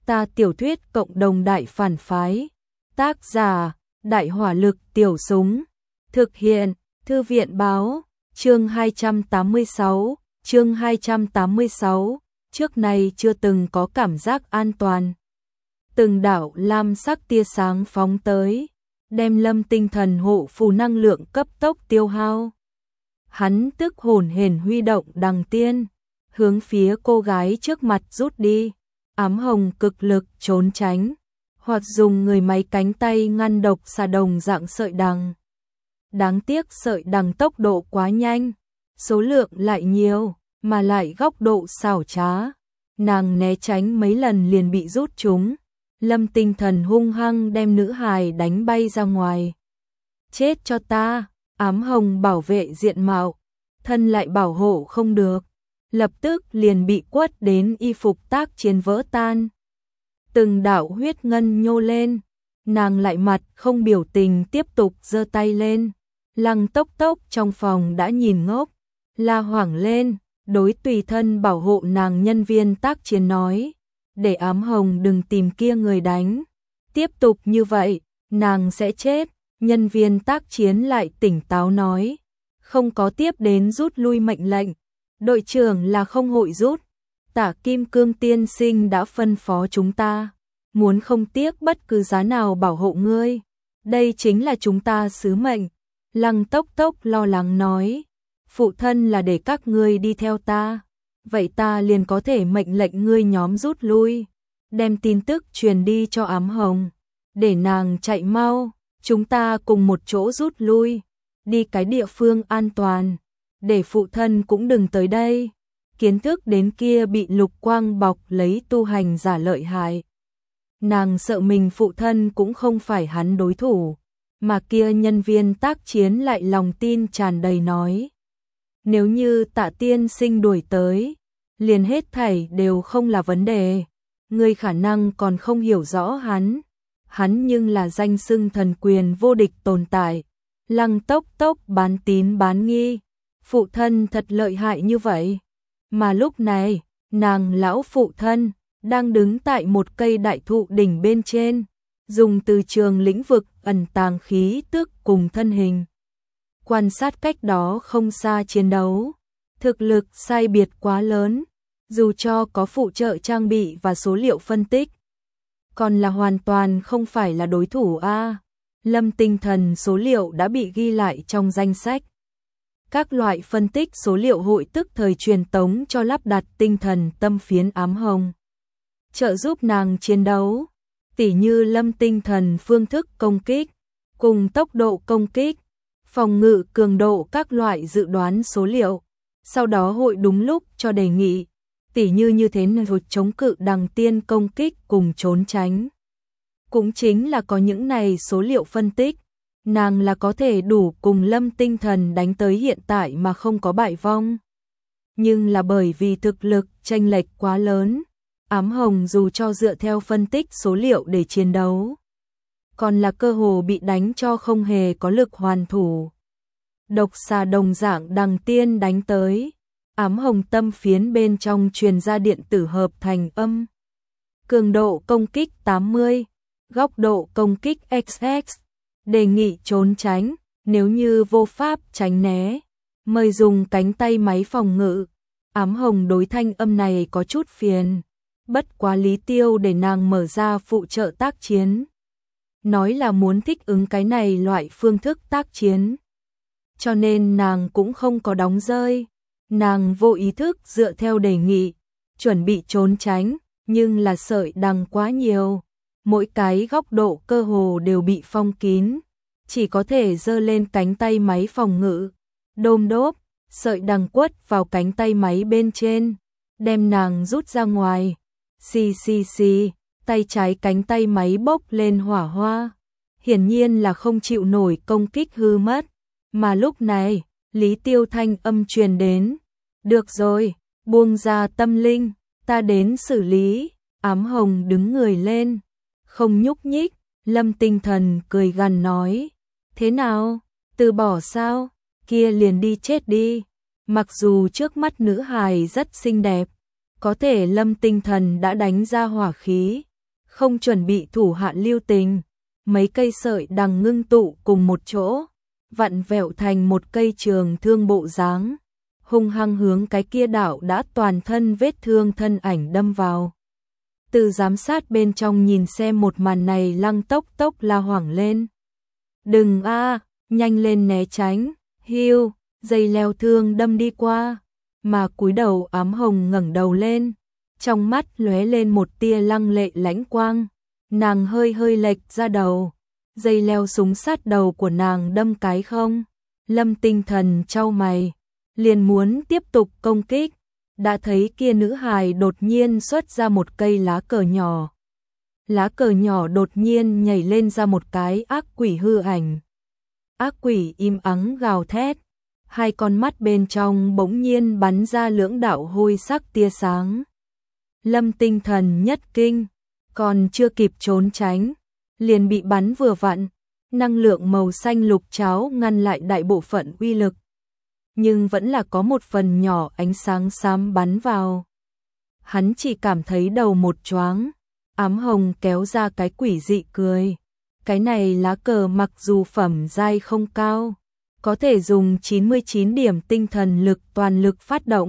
Ta tiểu thuyết cộng đồng đại phản phái. Tác giả, Đại hỏa lực tiểu súng. Thực hiện, Thư viện báo, chương 286, chương 286, trước nay chưa từng có cảm giác an toàn. Từng đạo lam sắc tia sáng phóng tới, đem Lâm Tinh Thần hộ phù năng lượng cấp tốc tiêu hao. Hắn tức hồn hển huy động đằng tiên, hướng phía cô gái trước mặt rút đi. Ám Hồng cực lực trốn tránh, hoặc dùng người máy cánh tay ngăn độc xà đồng dạng sợi đằng. Đáng tiếc sợi đằng tốc độ quá nhanh, số lượng lại nhiều, mà lại góc độ xảo trá. Nàng né tránh mấy lần liền bị rút trúng. Lâm Tinh Thần hung hăng đem nữ hài đánh bay ra ngoài. Chết cho ta! Ám Hồng bảo vệ diện mạo, thân lại bảo hộ không được, lập tức liền bị quất đến y phục tác chiến vỡ tan. Từng đạo huyết ngân nhô lên, nàng lại mặt không biểu tình tiếp tục giơ tay lên. Lăng Tốc Tốc trong phòng đã nhìn ngốc, la hoảng lên, đối tùy thân bảo hộ nàng nhân viên tác chiến nói, để Ám Hồng đừng tìm kia người đánh. Tiếp tục như vậy, nàng sẽ chết. Nhân viên tác chiến lại tỉnh táo nói, không có tiếp đến rút lui mệnh lệnh. Đội trưởng là không hội rút. Tả Kim Cương tiên sinh đã phân phó chúng ta, muốn không tiếc bất cứ giá nào bảo hộ ngươi. Đây chính là chúng ta sứ mệnh. Lăng Tốc Tốc lo lắng nói, phụ thân là để các ngươi đi theo ta, vậy ta liền có thể mệnh lệnh ngươi nhóm rút lui, đem tin tức truyền đi cho Ám Hồng, để nàng chạy mau, chúng ta cùng một chỗ rút lui, đi cái địa phương an toàn, để phụ thân cũng đừng tới đây. Kiến thức đến kia bị lục quang bọc lấy tu hành giả lợi hại. Nàng sợ mình phụ thân cũng không phải hắn đối thủ, mà kia nhân viên tác chiến lại lòng tin tràn đầy nói, nếu như Tạ tiên sinh đuổi tới, liền hết thảy đều không là vấn đề. Ngươi khả năng còn không hiểu rõ hắn nhưng là danh xưng thần quyền vô địch tồn tại. Lăng Tốc Tốc bán tín bán nghi, phụ thân thật lợi hại như vậy. Mà lúc này, nàng lão phụ thân đang đứng tại một cây đại thụ đỉnh bên trên, dùng từ trường lĩnh vực ẩn tàng khí tức cùng thân hình, quan sát cách đó không xa chiến đấu. Thực lực sai biệt quá lớn, dù cho có phụ trợ trang bị và số liệu phân tích, còn là hoàn toàn không phải là đối thủ a. Lâm Tinh Thần số liệu đã bị ghi lại trong danh sách. Các loại phân tích số liệu hội tức thời truyền tống cho lắp đặt tinh thần tâm phiến Ám Hồng, trợ giúp nàng chiến đấu, tỉ như Lâm Tinh Thần phương thức công kích, cùng tốc độ công kích, phòng ngự cường độ các loại dự đoán số liệu, sau đó hội đúng lúc cho đề nghị, tỉ như thế nào chống cự đằng tiên công kích cùng trốn tránh. Cũng chính là có những này số liệu phân tích, nàng là có thể đủ cùng Lâm Tinh Thần đánh tới hiện tại mà không có bại vong. Nhưng là bởi vì thực lực chênh lệch quá lớn, Ám Hồng dù cho dựa theo phân tích số liệu để chiến đấu, còn là cơ hồ bị đánh cho không hề có lực hoàn thủ. Độc xà đồng dạng đằng tiên đánh tới, Ám Hồng tâm phiến bên trong truyền ra điện tử hợp thành âm. Cường độ công kích 80, góc độ công kích XX, đề nghị trốn tránh, nếu như vô pháp tránh né, mời dùng cánh tay máy phòng ngự. Ám Hồng đối thanh âm này có chút phiền, bất quá Lý Tiêu để nàng mở ra phụ trợ tác chiến, nói là muốn thích ứng cái này loại phương thức tác chiến, cho nên nàng cũng không có đóng rơi. Nàng vô ý thức dựa theo đề nghị, chuẩn bị trốn tránh, nhưng là sợi đằng quá nhiều, mỗi cái góc độ cơ hồ đều bị phong kín, chỉ có thể giơ lên cánh tay máy phòng ngự. Đôm đốp, sợi đằng quất vào cánh tay máy bên trên, đem nàng rút ra ngoài. Xì xì xì, tay trái cánh tay máy bốc lên hỏa hoa, hiển nhiên là không chịu nổi công kích hư mất. Mà lúc này, Lý Tiêu thanh âm truyền đến, được rồi, buông ra tâm linh, ta đến xử lý. Ám Hồng đứng người lên, không nhúc nhích. Lâm Tinh Thần cười gằn nói, thế nào, từ bỏ sao, kia liền đi chết đi. Mặc dù trước mắt nữ hài rất xinh đẹp, có thể Lâm Tinh Thần đã đánh ra hỏa khí, không chuẩn bị thủ hạ lưu tình, mấy cây sợi đằng ngưng tụ cùng một chỗ, vặn vẹo thành một cây trường thương bộ dáng, hung hăng hướng cái kia đạo đã toàn thân vết thương thân ảnh đâm vào. Từ giám sát bên trong nhìn xem một màn này, Lăng Tốc Tốc la hoảng lên. Đừng a, nhanh lên né tránh, hiu, dây leo thương đâm đi qua, mà cúi đầu Ám Hồng ngẩng đầu lên, trong mắt lóe lên một tia lăng lệ lãnh quang, nàng hơi hơi lệch ra đầu, dây leo súng sát đầu của nàng đâm cái không. Lâm Tinh Thần chau mày, liền muốn tiếp tục công kích, đã thấy kia nữ hài đột nhiên xuất ra một cây lá cờ nhỏ. Lá cờ nhỏ đột nhiên nhảy lên ra một cái ác quỷ hư ảnh. Ác quỷ im ắng gào thét, hai con mắt bên trong bỗng nhiên bắn ra lưỡng đạo hôi sắc tia sáng. Lâm Tinh Thần nhất kinh, còn chưa kịp trốn tránh, liền bị bắn vừa vặn, năng lượng màu xanh lục cháo ngăn lại đại bộ phận uy lực. Nhưng vẫn là có một phần nhỏ ánh sáng xám bắn vào. Hắn chỉ cảm thấy đầu một choáng, Ám Hồng kéo ra cái quỷ dị cười. Cái này lá cờ mặc dù phẩm giai không cao, có thể dùng 99 điểm tinh thần lực toàn lực phát động.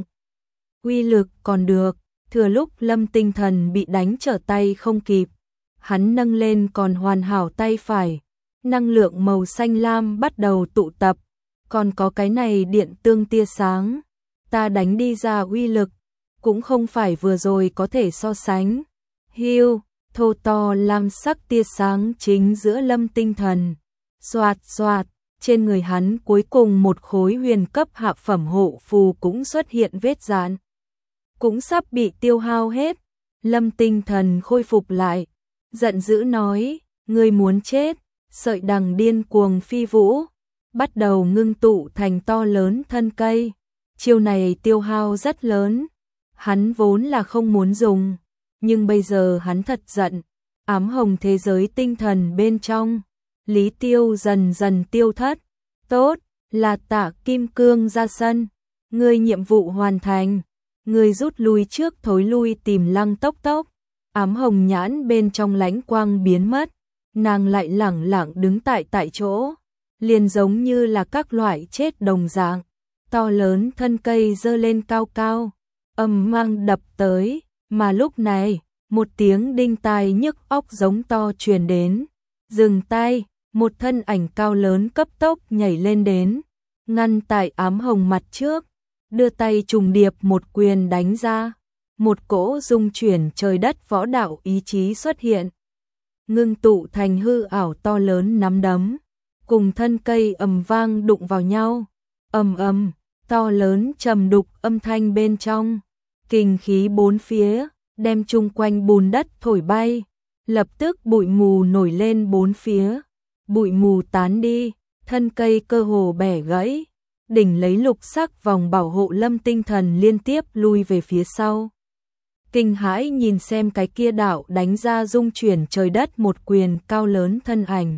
Uy lực còn được, thừa lúc Lâm Tinh Thần bị đánh trở tay không kịp, hắn nâng lên còn hoàn hảo tay phải, năng lượng màu xanh lam bắt đầu tụ tập, còn có cái này điện tương tia sáng, ta đánh đi ra uy lực, cũng không phải vừa rồi có thể so sánh. Hiu, thô to lam sắc tia sáng chính giữa Lâm Tinh Thần, xoạt xoạt, trên người hắn cuối cùng một khối huyền cấp hạ phẩm hộ phù cũng xuất hiện vết rạn, cũng sắp bị tiêu hao hết. Lâm Tinh Thần khôi phục lại, giận dữ nói, ngươi muốn chết. Sợi đằng điên cuồng phi vũ, bắt đầu ngưng tụ thành to lớn thân cây. Chiêu này tiêu hao rất lớn, hắn vốn là không muốn dùng, nhưng bây giờ hắn thật giận. Ám Hồng thế giới tinh thần bên trong, Lý Tiêu dần dần tiêu thất. Tốt, là Tạ Kim Cương ra sân, ngươi nhiệm vụ hoàn thành, ngươi rút lui trước thối lui tìm Lăng Tốc Tốc. Ám Hồng nhãn bên trong lãnh quang biến mất, nàng lại lẳng lặng đứng tại chỗ, liền giống như là các loại chết đồng dạng. To lớn thân cây giơ lên cao cao, ầm mang đập tới, mà lúc này, một tiếng đinh tai nhức óc giống to truyền đến. Dừng tay, một thân ảnh cao lớn cấp tốc nhảy lên đến, ngăn tại Ám Hồng mặt trước, đưa tay trùng điệp một quyền đánh ra. Một cỗ dung chuyển trời đất võ đạo ý chí xuất hiện, ngưng tụ thành hư ảo to lớn nắm đấm, cùng thân cây ầm vang đụng vào nhau. Ầm ầm, to lớn trầm đục âm thanh bên trong, kình khí bốn phía, đem chung quanh bùn đất thổi bay, lập tức bụi mù nổi lên bốn phía. Bụi mù tán đi, thân cây cơ hồ bẻ gãy, đỉnh lấy lục sắc vòng bảo hộ Lâm Tinh Thần liên tiếp lui về phía sau. Kinh hãi nhìn xem cái kia đạo đánh ra dung chuyển trời đất một quyền cao lớn thân ảnh.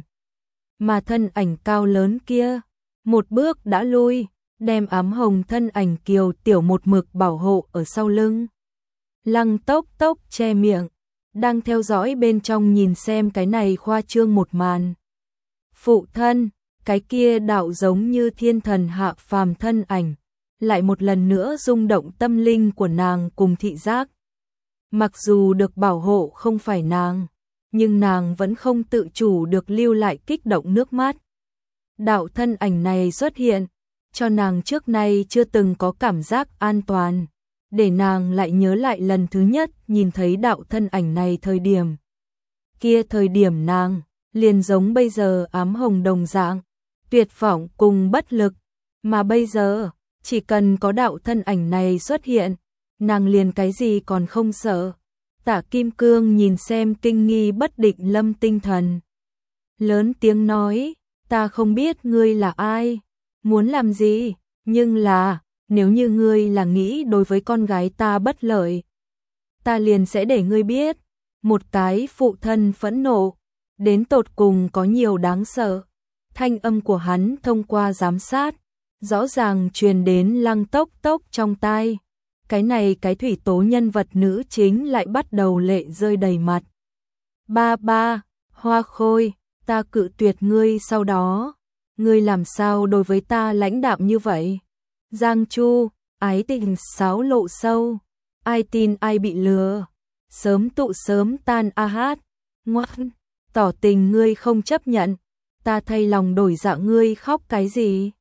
Mà thân ảnh cao lớn kia, một bước đã lui, đem Ám Hồng thân ảnh kiều tiểu một mực bảo hộ ở sau lưng. Lăng Tốc Tốc che miệng, đang theo dõi bên trong nhìn xem cái này khoa trương một màn. Phụ thân, cái kia đạo giống như thiên thần hạ phàm thân ảnh, lại một lần nữa rung động tâm linh của nàng cùng thị giác. Mặc dù được bảo hộ không phải nàng, nhưng nàng vẫn không tự chủ được lưu lại kích động nước mắt. Đạo thân ảnh này xuất hiện, cho nàng trước nay chưa từng có cảm giác an toàn, để nàng lại nhớ lại lần thứ nhất nhìn thấy đạo thân ảnh này thời điểm. Kia thời điểm nàng, liền giống bây giờ Ám Hồng đồng dạng, tuyệt vọng cùng bất lực, mà bây giờ, chỉ cần có đạo thân ảnh này xuất hiện, nàng liền cái gì còn không sợ. Tạ Kim Cương nhìn xem kinh nghi bất định Lâm Tinh Thần, lớn tiếng nói, ta không biết ngươi là ai, muốn làm gì, nhưng là, nếu như ngươi là nghĩ đối với con gái ta bất lợi, ta liền sẽ để ngươi biết, một cái phụ thân phẫn nộ, đến tột cùng có nhiều đáng sợ. Thanh âm của hắn thông qua giám sát, rõ ràng truyền đến Lăng Tốc Tốc trong tai. Cái này cái thủy tố nhân vật nữ chính lại bắt đầu lệ rơi đầy mặt. Ba ba, Hoa Khôi, ta cự tuyệt ngươi sau đó. Ngươi làm sao đối với ta lãnh đạm như vậy? Giang Chu, ái tình xáo lộ sâu. Ai tin ai bị lừa. Sớm tụ sớm tan a hát. Ngoan, tỏ tình ngươi không chấp nhận. Ta thay lòng đổi dạ ngươi khóc cái gì?